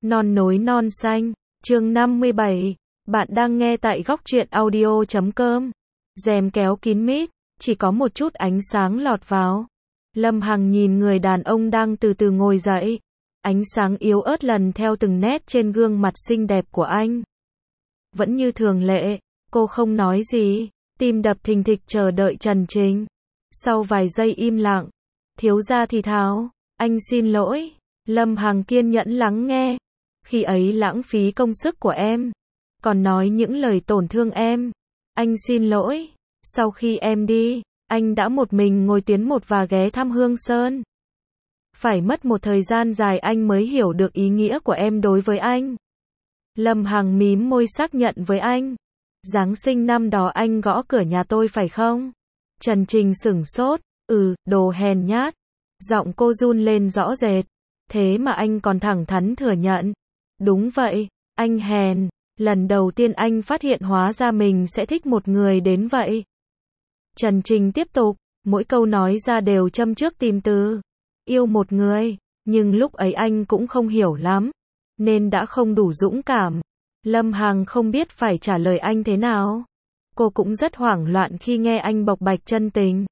Non nối non xanh, chương 57. Bạn đang nghe tại góc truyện audio.com. Rèm kéo kín mít, chỉ có một chút ánh sáng lọt vào. Lâm Hằng nhìn người đàn ông đang từ từ ngồi dậy. Ánh sáng yếu ớt lần theo từng nét trên gương mặt xinh đẹp của anh. Vẫn như thường lệ, cô không nói gì, tim đập thình thịch chờ đợi Trần Trình. Sau vài giây im lặng, thiếu gia thì thào, anh xin lỗi. Lâm Hằng kiên nhẫn lắng nghe. Khi ấy lãng phí công sức của em, còn nói những lời tổn thương em. Anh xin lỗi. Sau khi em đi, anh đã một mình ngồi tuyến một và ghé thăm Hương Sơn. Phải mất một thời gian dài anh mới hiểu được ý nghĩa của em đối với anh. Lâm Hằng mím môi xác nhận với anh. Giáng sinh năm đó anh gõ cửa nhà tôi phải không? Trần Trình sửng sốt. Đồ hèn nhát. Giọng cô run lên rõ rệt. Thế mà anh còn thẳng thắn thừa nhận. Đúng vậy, anh hèn. Lần đầu tiên anh phát hiện hóa ra mình sẽ thích một người đến vậy. Trần Trình tiếp tục, mỗi câu nói ra đều châm trước tìm từ. Yêu một người, nhưng lúc ấy anh cũng không hiểu lắm, nên đã không đủ dũng cảm. Lâm Hằng không biết phải trả lời anh thế nào. Cô cũng rất hoảng loạn khi nghe anh bộc bạch chân tình.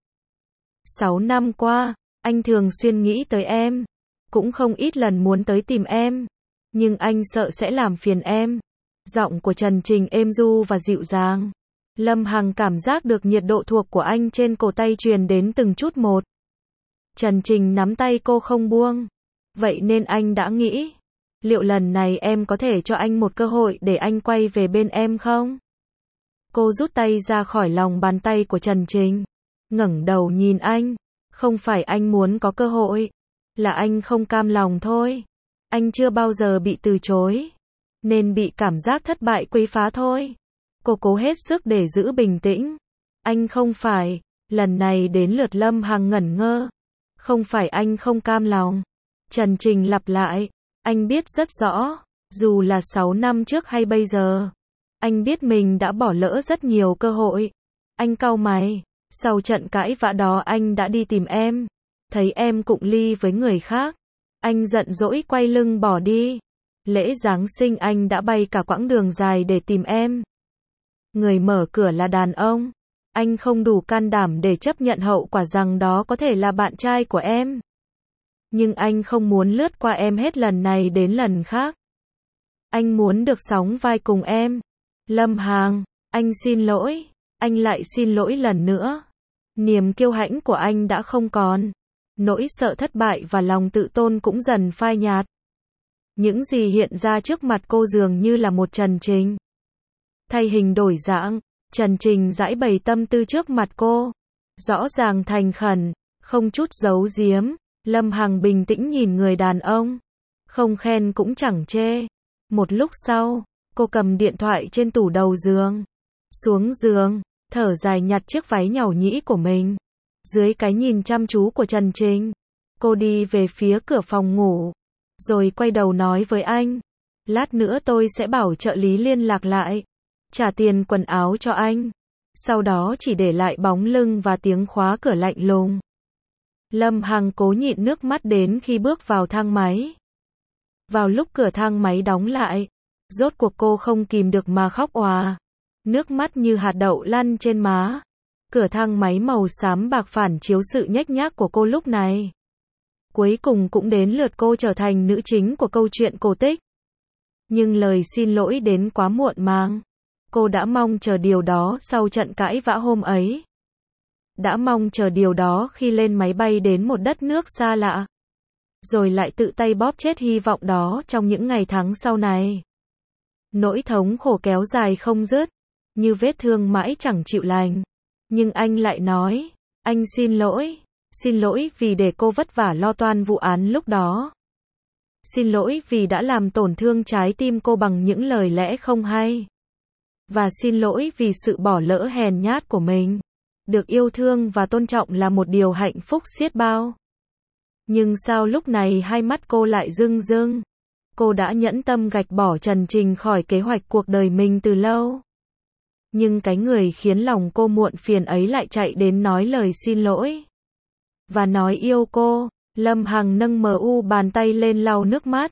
6 năm qua, anh thường xuyên nghĩ tới em. Cũng không ít lần muốn tới tìm em. Nhưng anh sợ sẽ làm phiền em. Giọng của Trần Trình êm ru và dịu dàng. Lâm Hằng cảm giác được nhiệt độ thuộc của anh trên cổ tay truyền đến từng chút một. Trần Trình nắm tay cô không buông. Vậy nên anh đã nghĩ, liệu lần này em có thể cho anh một cơ hội để anh quay về bên em không? Cô rút tay ra khỏi lòng bàn tay của Trần Trình. Ngẩng đầu nhìn anh. Không phải anh muốn có cơ hội, là anh không cam lòng thôi. Anh chưa bao giờ bị từ chối, nên bị cảm giác thất bại quấy phá thôi. Cô cố hết sức để giữ bình tĩnh. Anh không phải. Lần này đến lượt Lâm Hằng ngẩn ngơ. Không phải anh không cam lòng. Trần Trình lặp lại. Anh biết rất rõ, dù là 6 năm trước hay bây giờ, anh biết mình đã bỏ lỡ rất nhiều cơ hội. Anh cau mày. Sau trận cãi vã đó anh đã đi tìm em. Thấy em cụng ly với người khác. Anh giận dỗi quay lưng bỏ đi. Lễ Giáng sinh anh đã bay cả quãng đường dài để tìm em. Người mở cửa là đàn ông. Anh không đủ can đảm để chấp nhận hậu quả rằng đó có thể là bạn trai của em. Nhưng anh không muốn lướt qua em hết lần này đến lần khác. Anh muốn được sóng vai cùng em. Lâm Hằng, anh xin lỗi. Anh lại xin lỗi lần nữa. Niềm kiêu hãnh của anh đã không còn. Nỗi sợ thất bại và lòng tự tôn cũng dần phai nhạt. Những gì hiện ra trước mặt cô dường như là một Trần Trình. Thay hình đổi dạng, Trần Trình giãi bày tâm tư trước mặt cô. Rõ ràng thành khẩn, không chút giấu giếm. Lâm Hằng bình tĩnh nhìn người đàn ông. Không khen cũng chẳng chê. Một lúc sau, cô cầm điện thoại trên tủ đầu giường. Xuống giường, thở dài nhặt chiếc váy nhàu nhĩ của mình. Dưới cái nhìn chăm chú của Trần Trình, cô đi về phía cửa phòng ngủ. Rồi quay đầu nói với anh. Lát nữa tôi sẽ bảo trợ lý liên lạc lại. Trả tiền quần áo cho anh. Sau đó chỉ để lại bóng lưng và tiếng khóa cửa lạnh lùng. Lâm Hằng cố nhịn nước mắt đến khi bước vào thang máy. Vào lúc cửa thang máy đóng lại, rốt cuộc cô không kìm được mà khóc òa. Nước mắt như hạt đậu lăn trên má. Cửa thang máy màu xám bạc phản chiếu sự nhếch nhác của cô lúc này. Cuối cùng cũng đến lượt cô trở thành nữ chính của câu chuyện cổ tích. Nhưng lời xin lỗi đến quá muộn màng. Cô đã mong chờ điều đó sau trận cãi vã hôm ấy. Đã mong chờ điều đó khi lên máy bay đến một đất nước xa lạ. Rồi lại tự tay bóp chết hy vọng đó trong những ngày tháng sau này. Nỗi thống khổ kéo dài không dứt, như vết thương mãi chẳng chịu lành. Nhưng anh lại nói, anh xin lỗi vì để cô vất vả lo toan vụ án lúc đó. Xin lỗi vì đã làm tổn thương trái tim cô bằng những lời lẽ không hay. Và xin lỗi vì sự bỏ lỡ hèn nhát của mình. Được yêu thương và tôn trọng là một điều hạnh phúc xiết bao. Nhưng sao lúc này hai mắt cô lại rưng rưng? Cô đã nhẫn tâm gạch bỏ Trần Trình khỏi kế hoạch cuộc đời mình từ lâu. Nhưng cái người khiến lòng cô muộn phiền ấy lại chạy đến nói lời xin lỗi. Và nói yêu cô. Lâm Hằng nâng bàn tay lên lau nước mắt.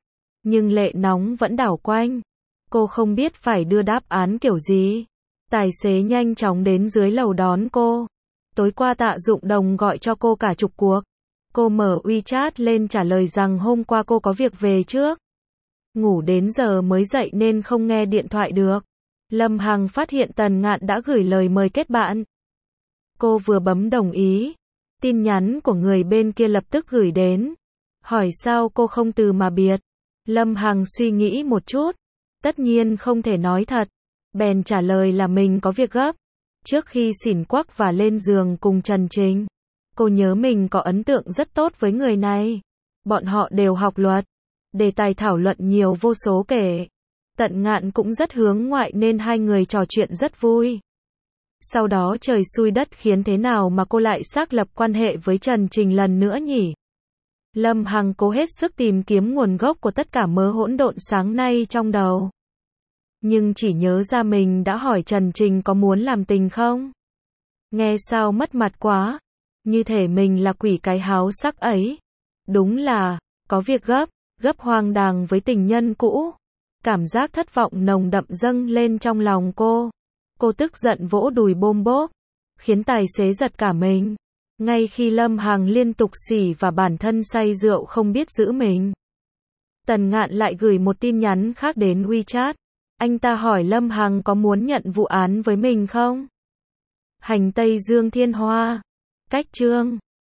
Nhưng lệ nóng vẫn đảo quanh. Cô không biết phải đưa đáp án kiểu gì. Tài xế nhanh chóng đến dưới lầu đón cô. Tối qua Tạ Dụng Đồng gọi cho cô cả chục cuộc. Cô mở WeChat lên trả lời rằng hôm qua cô có việc về trước. Ngủ đến giờ mới dậy nên không nghe điện thoại được. Lâm Hằng phát hiện Tần Ngạn đã gửi lời mời kết bạn. Cô vừa bấm đồng ý. Tin nhắn của người bên kia lập tức gửi đến. Hỏi sao cô không từ mà biệt. Lâm Hằng suy nghĩ một chút. Tất nhiên không thể nói thật. Bèn trả lời là mình có việc gấp. Trước khi xỉn quắc và lên giường cùng Trần Trình, cô nhớ mình có ấn tượng rất tốt với người này. Bọn họ đều học luật. Đề tài thảo luận nhiều vô số kể. Tần Ngạn cũng rất hướng ngoại nên hai người trò chuyện rất vui. Sau đó trời xui đất khiến thế nào mà cô lại xác lập quan hệ với Trần Trình lần nữa nhỉ? Lâm Hằng cố hết sức tìm kiếm nguồn gốc của tất cả mớ hỗn độn sáng nay trong đầu. Nhưng chỉ nhớ ra mình đã hỏi Trần Trình có muốn làm tình không? Nghe sao mất mặt quá. Như thể mình là quỷ cái háo sắc ấy. Đúng là, có việc gấp, gấp hoang đàng với tình nhân cũ. Cảm giác thất vọng nồng đậm dâng lên trong lòng cô. Cô tức giận vỗ đùi bôm bốp, khiến tài xế giật cả mình. Ngay khi Lâm Hằng liên tục xỉ và bản thân say rượu không biết giữ mình. Tần Ngạn lại gửi một tin nhắn khác đến WeChat. Anh ta hỏi Lâm Hằng có muốn nhận vụ án với mình không? Hành Tây Dương Thiên Hoa. Cách chương